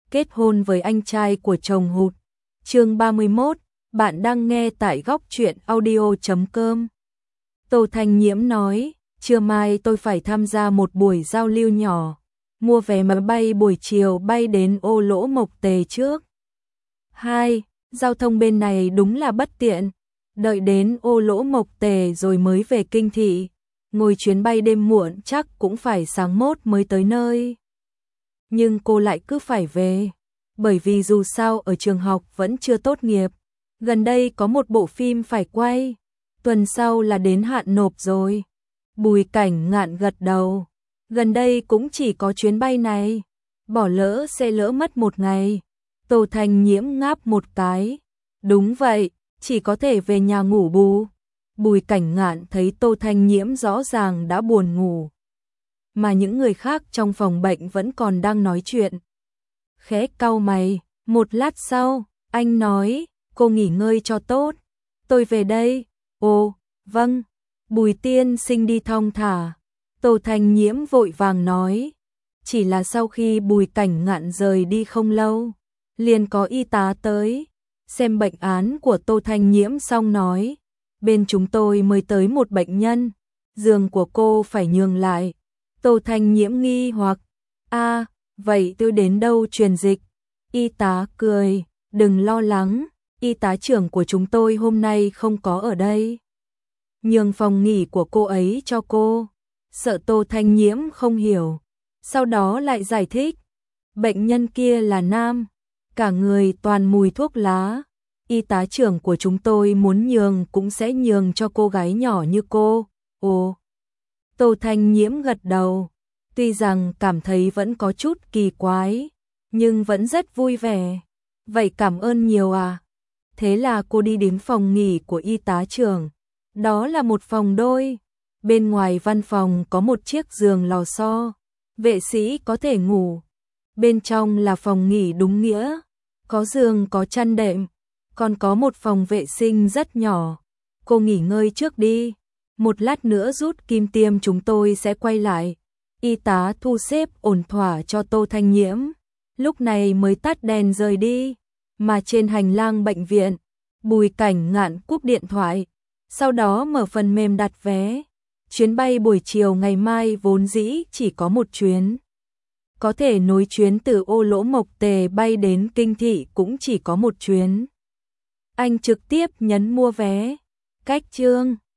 kết hôn với anh trai của chồng hụt. Chương 31, bạn đang nghe tại góc truyện audio.com. Tô Thanh Nhiễm nói, trưa mai tôi phải tham gia một buổi giao lưu nhỏ, mua vé máy bay buổi chiều bay đến Ô Lỗ Mộc Tề trước. 2. Giao thông bên này đúng là bất tiện, đợi đến Ô Lỗ Mộc Tề rồi mới về Kinh Thị, ngồi chuyến bay đêm muộn chắc cũng phải sáng mốt mới tới nơi. Nhưng cô lại cứ phải về, bởi vì dù sao ở trường học vẫn chưa tốt nghiệp, gần đây có một bộ phim phải quay, tuần sau là đến hạn nộp rồi. Bùi Cảnh Ngạn gật đầu, gần đây cũng chỉ có chuyến bay này, bỏ lỡ sẽ lỡ mất một ngày. Tô Thanh Nhiễm ngáp một cái, đúng vậy, chỉ có thể về nhà ngủ bù. Bùi Cảnh Ngạn thấy Tô Thanh Nhiễm rõ ràng đã buồn ngủ, mà những người khác trong phòng bệnh vẫn còn đang nói chuyện. Khẽ cau mày, một lát sau, anh nói, cô nghỉ ngơi cho tốt, tôi về đây. Ồ, vâng, Bùi tiên sinh đi thong thả. Tô Thanh Nhiễm vội vàng nói, chỉ là sau khi Bùi Cảnh Ngạn rời đi không lâu, liền có y tá tới, xem bệnh án của Tô Thanh Nhiễm xong nói, bên chúng tôi mới tới một bệnh nhân, giường của cô phải nhường lại. Tô Thanh Nhiễm nghi hoặc, vậy tôi đến đâu truyền dịch? Y tá cười, đừng lo lắng, y tá trưởng của chúng tôi hôm nay không có ở đây. Nhường phòng nghỉ của cô ấy cho cô. Sợ Tô Thanh Nhiễm không hiểu, sau đó lại giải thích, bệnh nhân kia là nam, cả người toàn mùi thuốc lá, y tá trưởng của chúng tôi muốn nhường cũng sẽ nhường cho cô gái nhỏ như cô. Ồ. Tô Thanh Nhiễm gật đầu, tuy rằng cảm thấy vẫn có chút kỳ quái, nhưng vẫn rất vui vẻ. Vậy cảm ơn nhiều à. Thế là cô đi đến phòng nghỉ của y tá trưởng, đó là một phòng đôi. Bên ngoài văn phòng có một chiếc giường lò xo, vệ sĩ có thể ngủ. Bên trong là phòng nghỉ đúng nghĩa, có giường có chăn đệm, còn có một phòng vệ sinh rất nhỏ. Cô nghỉ ngơi trước đi, một lát nữa rút kim tiêm chúng tôi sẽ quay lại. Y tá thu xếp ổn thỏa cho Tô Thanh Nhiễm, lúc này mới tắt đèn rời đi. Mà trên hành lang bệnh viện, Bùi Cảnh Ngạn cúp điện thoại, sau đó mở phần mềm đặt vé. Chuyến bay buổi chiều ngày mai vốn dĩ chỉ có một chuyến, có thể nối chuyến từ Ô Lỗ Mộc Tề bay đến Kinh Thị cũng chỉ có một chuyến. Anh trực tiếp nhấn mua vé. Cách chương